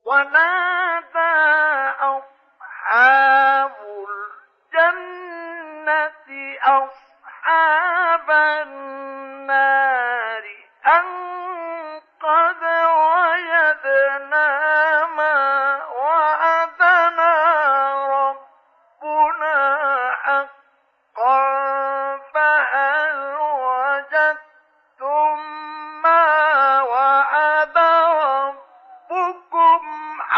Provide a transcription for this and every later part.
ونادى أصحاب الجنة أصحاب النار أن قد وجدنا ما وعدنا ربنا حقا فهل وجدتم ما وعد ربكم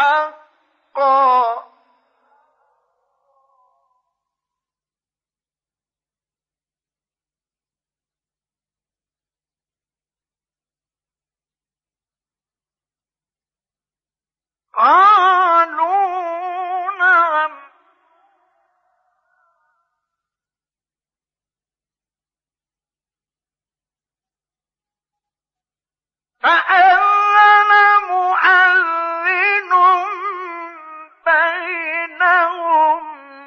حقا قالوا نعم فأذن مؤذن بينهم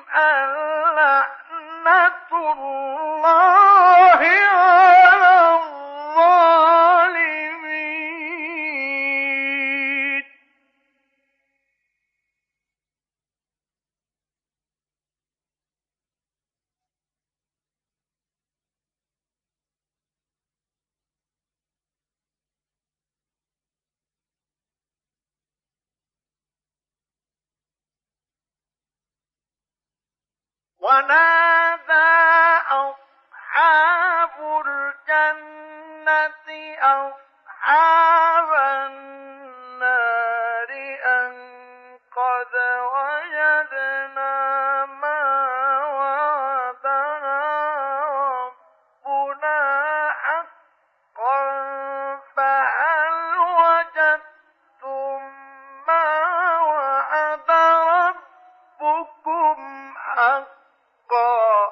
اللعنة الله على الظالمين ونادى أصحاب الجنة أصحاب النار أن قد وجدنا ما وعدنا ربنا حقا فهل وجدتم ما وعد ربكم حقا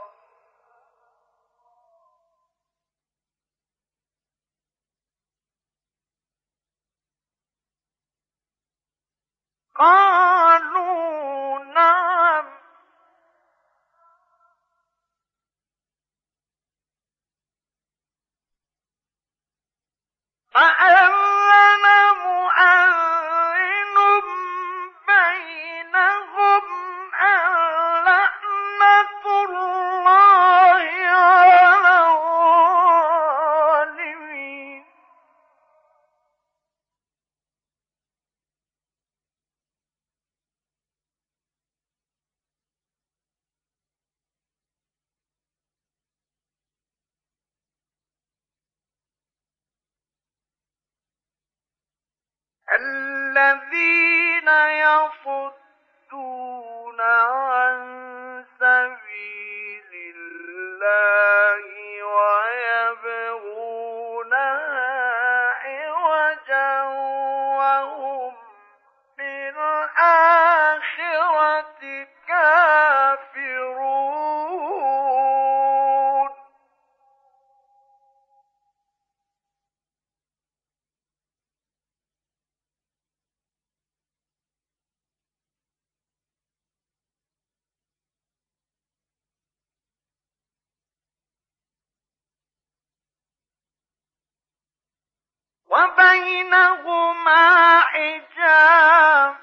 قالوا نعم فأذن مؤذن بينهم اللعنة الله على الظالمين الذين يصدون عن سبيل الله ويبغونها عوجا وهم بالآخرة كافرون وبينهما حجاب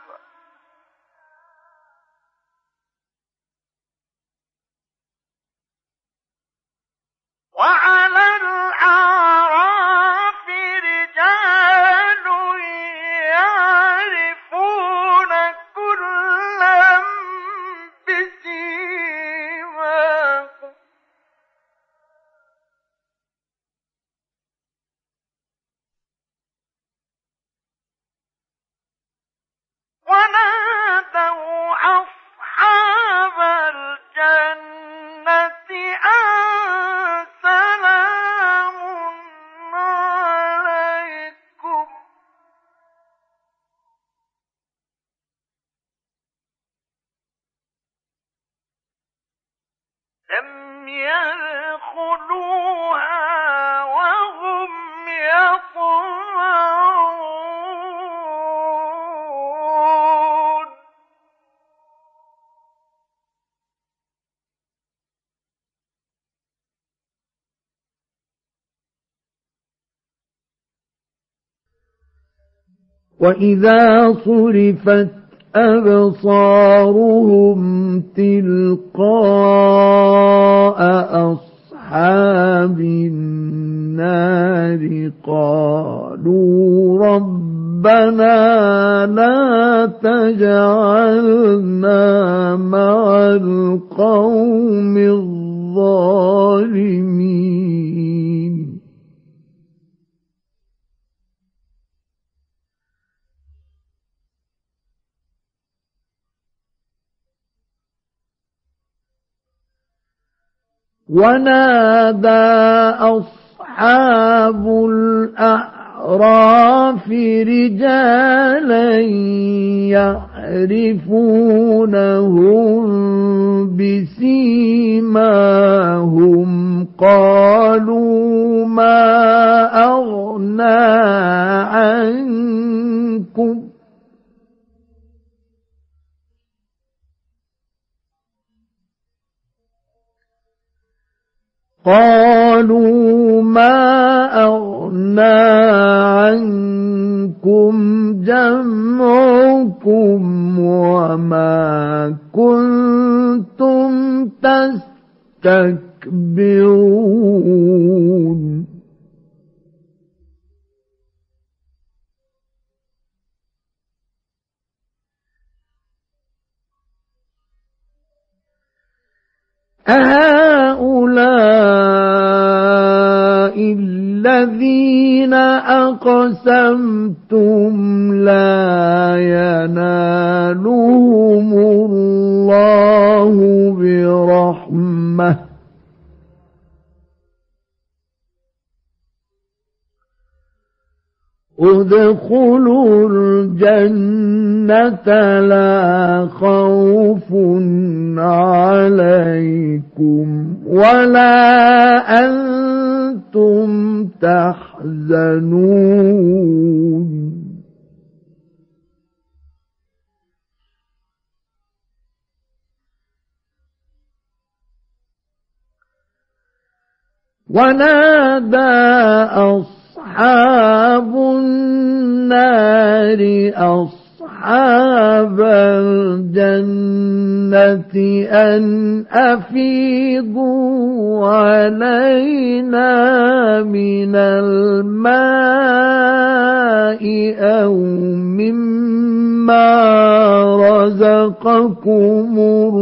وعلى الأعراف رجال يعرفون كلا بسيماهم ونادوا أصحاب الجنة أن سلام عليكم لم يدخلوها وهم يطمعون وإذا صرفت أبصارهم تلقاء أصحاب النار قالوا ربنا لا تجعلنا مع القوم الظالمين ونادى أصحاب الأعراف رجالا يعرفونهم بسيماهم قالوا ما أغنى عنكم جمعكم وما كنتم تستكبرون أهؤلاء الذين أقسمتم لا ينالهم الله برحمة ادخلوا الجنة لا خوف عليكم ولا أنتم تحزنون ونادى أصحاب النار أصحاب الجنة أن أفيضوا علينا من الماء أو مما رزقكم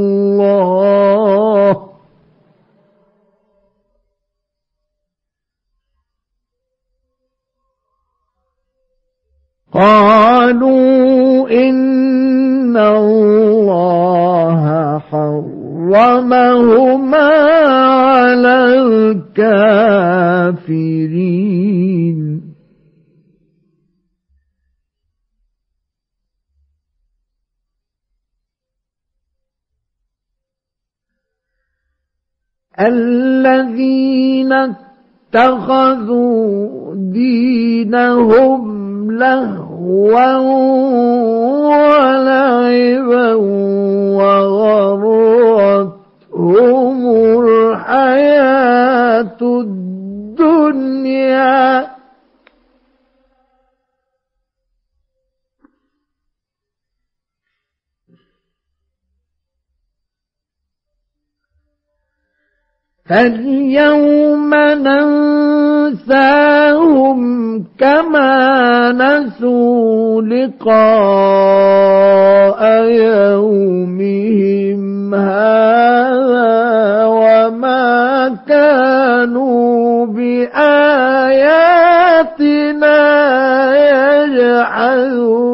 الله قالوا إن الله حرمهما على الكافرين الذين اتخذوا دينهم لهوا ولعبا وغرتهم الحياة الدنيا فاليوم ننساهم كما نسوا لقاء يومهم هذا وما كانوا بآياتنا يجحدون